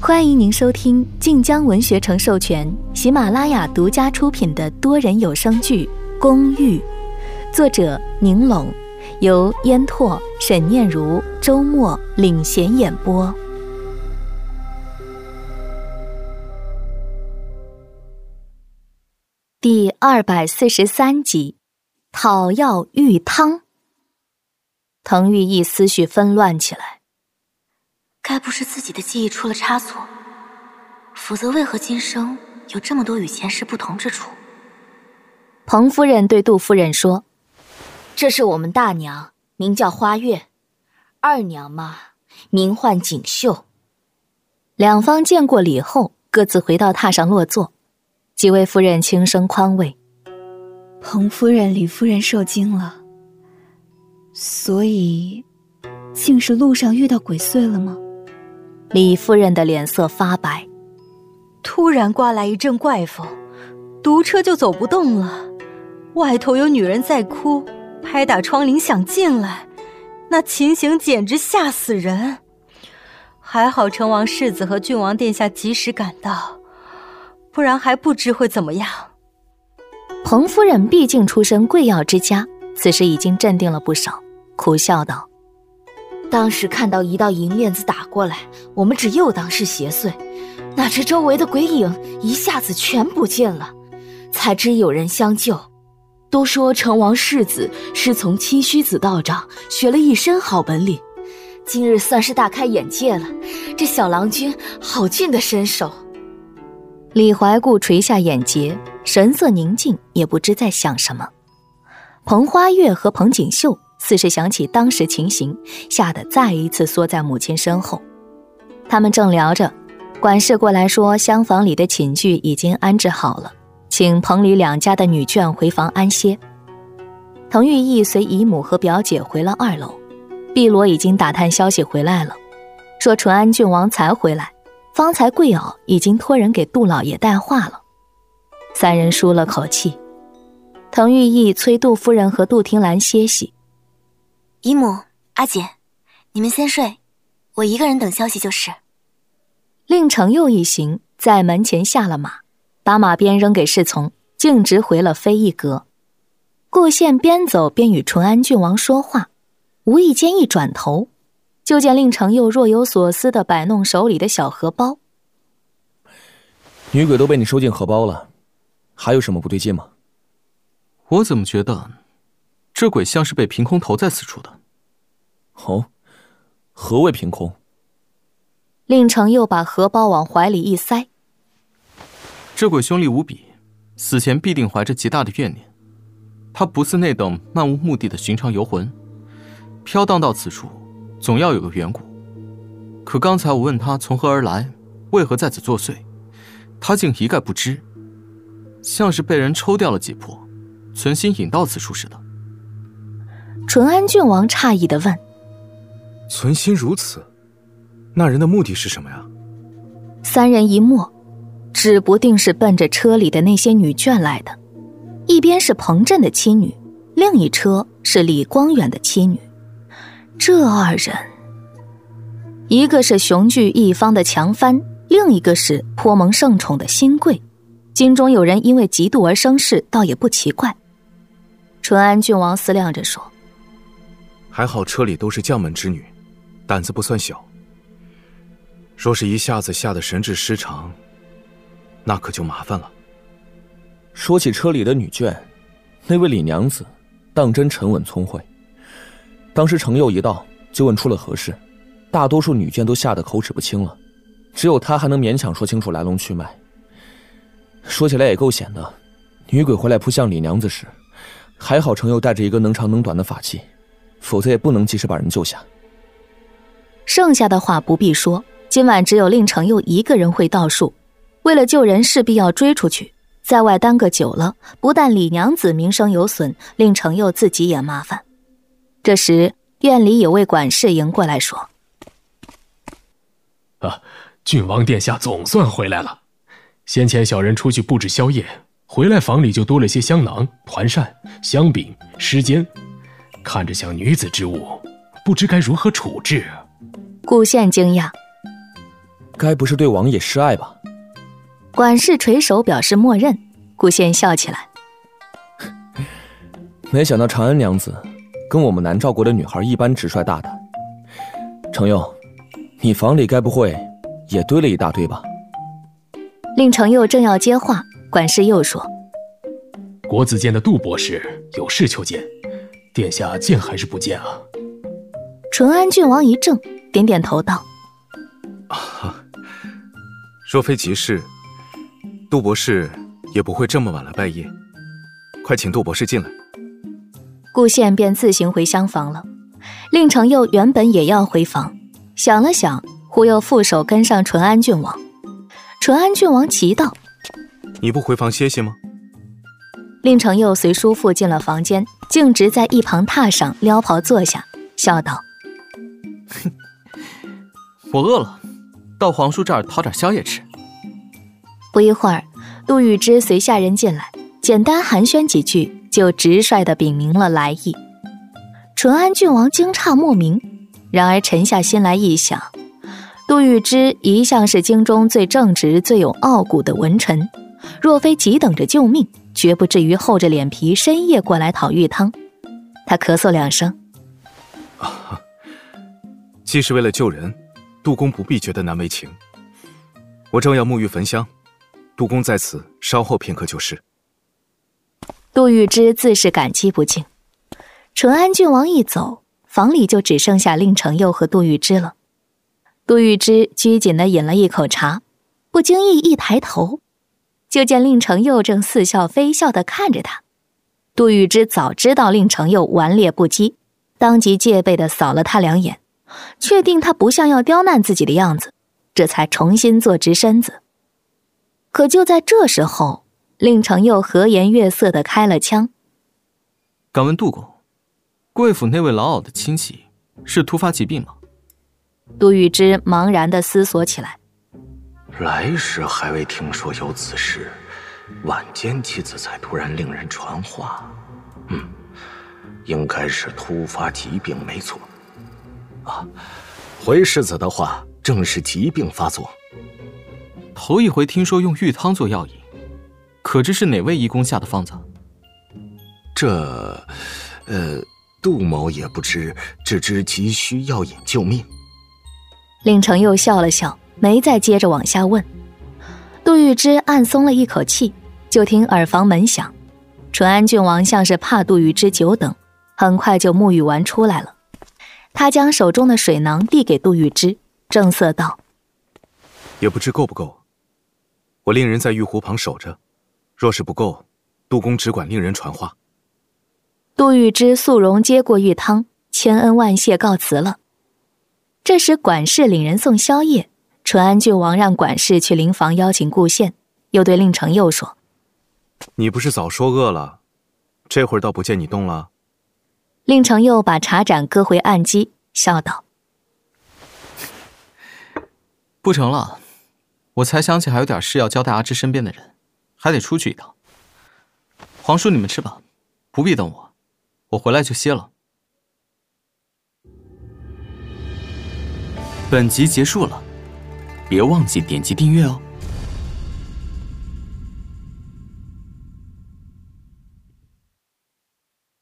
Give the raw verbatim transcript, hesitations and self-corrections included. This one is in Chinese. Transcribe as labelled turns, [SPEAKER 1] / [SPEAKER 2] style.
[SPEAKER 1] 欢迎您收听晋江文学城授权、喜马拉雅独家出品的多人有声剧《公寓》，作者宁拢，由烟拓、沈念如、周末领衔演播。第二百四十三集，讨要玉汤。滕玉意思绪纷乱起来，
[SPEAKER 2] 该不是自己的记忆出了差错，否则为何今生有这么多与前世不同之处？
[SPEAKER 1] 彭夫人对杜夫人说：“
[SPEAKER 3] 这是我们大娘，名叫花月；二娘嘛，名唤锦绣。”
[SPEAKER 1] 两方见过礼后，各自回到榻上落座。几位夫人轻声宽慰：“
[SPEAKER 4] 彭夫人、李夫人受惊了，所以竟是路上遇到鬼祟了吗？”
[SPEAKER 1] 李夫人的脸色发白，
[SPEAKER 5] 突然刮来一阵怪风，毒车就走不动了，外头有女人在哭，拍打窗棂想进来，那情形简直吓死人。还好成王世子和郡王殿下及时赶到，不然还不知会怎么样。
[SPEAKER 1] 彭夫人毕竟出身贵要之家，此时已经镇定了不少，苦笑道：“
[SPEAKER 3] 当时看到一道银链子打过来，我们只又当是邪祟，哪知周围的鬼影一下子全不见了，才知有人相救。都说成王世子是从七虚子道长学了一身好本领，今日算是大开眼界了，这小郎君好俊的身手。”
[SPEAKER 1] 李怀固垂下眼睫，神色宁静，也不知在想什么。彭花月和彭锦绣似是想起当时情形，吓得再一次缩在母亲身后。他们正聊着，管事过来说厢房里的寝具已经安置好了，请彭李两家的女眷回房安歇。滕玉意随姨母和表姐回了二楼，碧罗已经打探消息回来了，说淳安郡王才回来，方才贵媪已经托人给杜老爷带话了。三人舒了口气。滕玉意催杜夫人和杜听兰歇息：“
[SPEAKER 2] 姨母、阿姐，你们先睡，我一个人等消息就是。”
[SPEAKER 1] 令程佑一行在门前下了马，把马鞭扔给侍从，径直回了飞翼阁。顾宪边走边与淳安郡王说话，无意间一转头，就见令程佑若有所思地摆弄手里的小荷包。
[SPEAKER 6] “女鬼都被你收进荷包了，还有什么不对劲吗？”“
[SPEAKER 7] 我怎么觉得这鬼像是被凭空投在此处的？”“
[SPEAKER 6] 哦，何谓凭空？”
[SPEAKER 1] 令程佑把荷包往怀里一塞：“
[SPEAKER 7] 这鬼凶厉无比，死前必定怀着极大的怨念。他不似那等漫无目的的寻常游魂，飘荡到此处总要有个缘故。可刚才我问他从何而来，为何在此作祟，他竟一概不知，像是被人抽掉了解魄，存心引到此处似的。”
[SPEAKER 1] 淳安郡王诧异地问：“
[SPEAKER 8] 存心如此，那人的目的是什么呀？”
[SPEAKER 1] 三人一默，指不定是奔着车里的那些女眷来的。一边是彭震的妻女，另一车是李光远的妻女。这二人，一个是雄踞一方的强藩，另一个是颇蒙盛宠的新贵，京中有人因为嫉妒而生事，倒也不奇怪。淳安郡王思量着说：“
[SPEAKER 8] 还好车里都是将门之女，胆子不算小。若是一下子吓得神志失常，那可就麻烦了。”
[SPEAKER 6] 说起车里的女眷，那位李娘子当真沉稳聪慧。当时程佑一到就问出了何事，大多数女眷都吓得口齿不清了，只有她还能勉强说清楚来龙去脉。说起来也够险的，女鬼回来扑向李娘子时，还好程佑带着一个能长能短的法器，否则也不能及时把人救下。
[SPEAKER 1] 剩下的话不必说，今晚只有令程佑一个人会道术，为了救人势必要追出去，在外耽搁久了，不但李娘子名声有损，令程佑自己也麻烦。这时院里有位管事迎过来说：“
[SPEAKER 9] 啊，郡王殿下总算回来了。先前小人出去布置宵夜，回来房里就多了些香囊、团扇、香饼、诗笺，看着像女子之物，不知该如何处置。”
[SPEAKER 1] 顾宪惊讶：“
[SPEAKER 6] 该不是对王爷示爱吧？
[SPEAKER 1] 管事垂手表示默认。顾宪笑起来，
[SPEAKER 6] 没想到长安娘子跟我们南诏国的女孩一般直率大胆。程佑，你房里该不会也堆了一大堆吧？
[SPEAKER 1] 令程佑正要接话，管事又说：
[SPEAKER 9] 国子监的杜博士有事求见，殿下见还是不见啊？
[SPEAKER 1] 淳安郡王一怔，点点头道：
[SPEAKER 8] 啊，若非急事，杜博士也不会这么晚来拜谒。快请杜博士进来。
[SPEAKER 1] 顾宪便自行回厢房了。令程佑原本也要回房，想了想，忽又负手跟上淳安郡王。淳安郡王急道：
[SPEAKER 8] 你不回房歇息吗？
[SPEAKER 1] 令程佑随叔父进了房间，径直在一旁榻上撩袍坐下，笑道：
[SPEAKER 7] 我饿了，到皇叔这儿讨点宵夜吃。
[SPEAKER 1] 不一会儿，杜玉芝随下人进来，简单寒暄几句，就直率地禀明了来意。淳安郡王惊诧莫名，然而沉下心来一想，杜玉芝一向是京中最正直、最有傲骨的文臣，若非急等着救命，绝不至于厚着脸皮深夜过来讨玉汤。他咳嗽两声：
[SPEAKER 8] 啊，既是为了救人，杜公不必觉得难为情。我正要沐浴焚香，杜公在此稍后片刻就是。
[SPEAKER 1] 杜玉芝自是感激不尽。淳安郡王一走，房里就只剩下令程佑和杜玉芝了。杜玉芝拘谨地饮了一口茶，不经意一抬头，就见令程佑正似笑非笑地看着他。杜玉芝早知道令程佑顽劣不羁，当即戒备地扫了他两眼，确定他不像要刁难自己的样子，这才重新坐直身子。可就在这时候，令程佑和颜悦色地开了腔：
[SPEAKER 7] 敢问杜公，贵府那位老媪的亲戚是突发疾病吗？
[SPEAKER 1] 杜玉芝茫然地思索起来。
[SPEAKER 10] 来时还未听说有此事，晚间妻子才突然令人传话。嗯，应该是突发疾病没错。啊，回世子的话正是疾病发作。
[SPEAKER 7] 头一回听说用玉汤做药引，可知是哪位医公下的方子？
[SPEAKER 10] 这，呃，杜某也不知，只知急需药引救命。
[SPEAKER 1] 令程佑笑了笑，没再接着往下问。杜玉芝暗松了一口气，就听耳房门响。淳安郡王像是怕杜玉芝久等，很快就沐浴完出来了。他将手中的水囊递给杜玉芝，正色道：
[SPEAKER 8] 也不知够不够，我令人在玉壶旁守着，若是不够，杜公只管令人传话。
[SPEAKER 1] 杜玉芝肃容接过玉汤，千恩万谢告辞了。这时管事领人送宵夜，淳安郡王让管事去灵房邀请顾宪，又对令程佑说：
[SPEAKER 8] 你不是早说饿了，这会儿倒不见你动了。
[SPEAKER 1] 令程佑把茶盏搁回案几，笑道：
[SPEAKER 7] 不成了，我才想起还有点事要交代阿芝身边的人，还得出去一趟。皇叔你们吃吧，不必等我，我回来就歇了。本集结束了，别忘记点击订阅哦。